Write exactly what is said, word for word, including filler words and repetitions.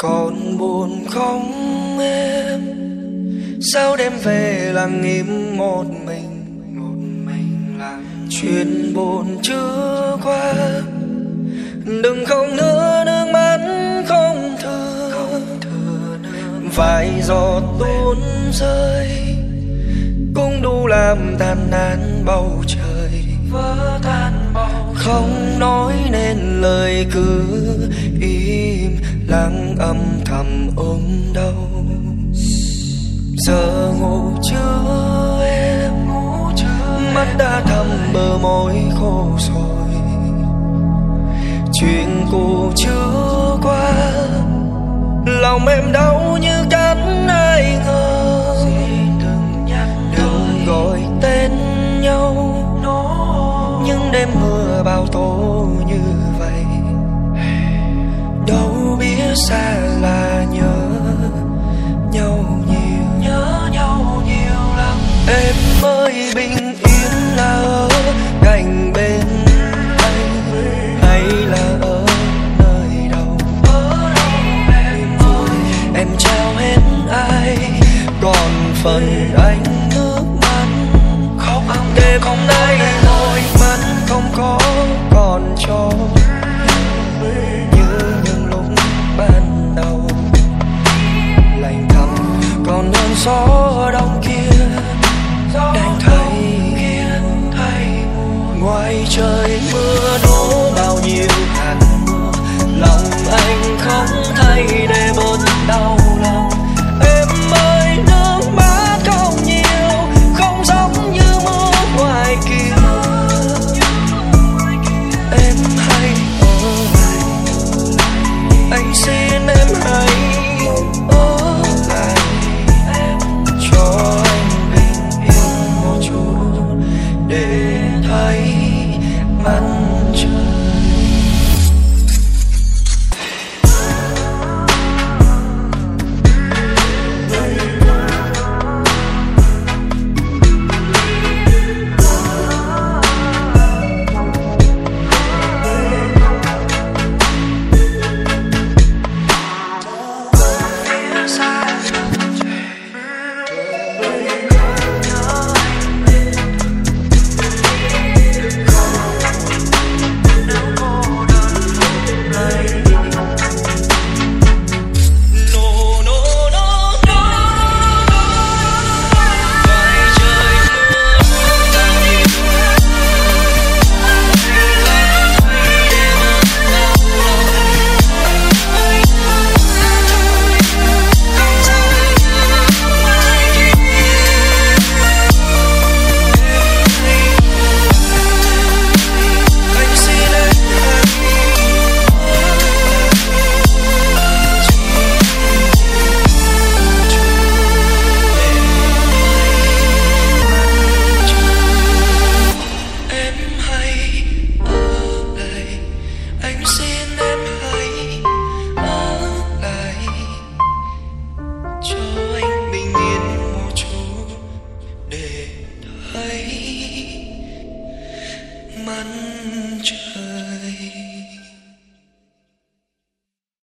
Còn buồn không em? Sao đêm về lặng im một mình, một mình lặng chuyện buồn chưa qua. Đừng khóc nữa, nước mắt không thừa, vài giọt tuôn rơi cũng đủ làm tan nát bầu trời. Vỡ tan bầu không nói nên lời, cứ im lặng âm thầm ôm đau. Giờ ngủ chưa em? Mắt đã thầm bờ môi khô rồi. Chuyện cũ chưa qua, lòng em đau như cắt ai ngờ. Đừng gọi tên nhau, những đêm mưa bao tố như vậy. Đâu biết xa là nhớ nhau nhiều, nhớ nhau nhiều lắm. Em ơi bình yên là ở cạnh bên anh, hay là ở nơi đâu? Em ơi em trao hết ai, còn phần anh nước mắt không để không ai nỗi mắt không có còn cho như những lúc ban đầu. Lạnh thầm còn hơn gió đông kia đang thấy ngoài trời mưa đổ bao nhiêu hạt mưa. Lòng anh không thay để bớt đau,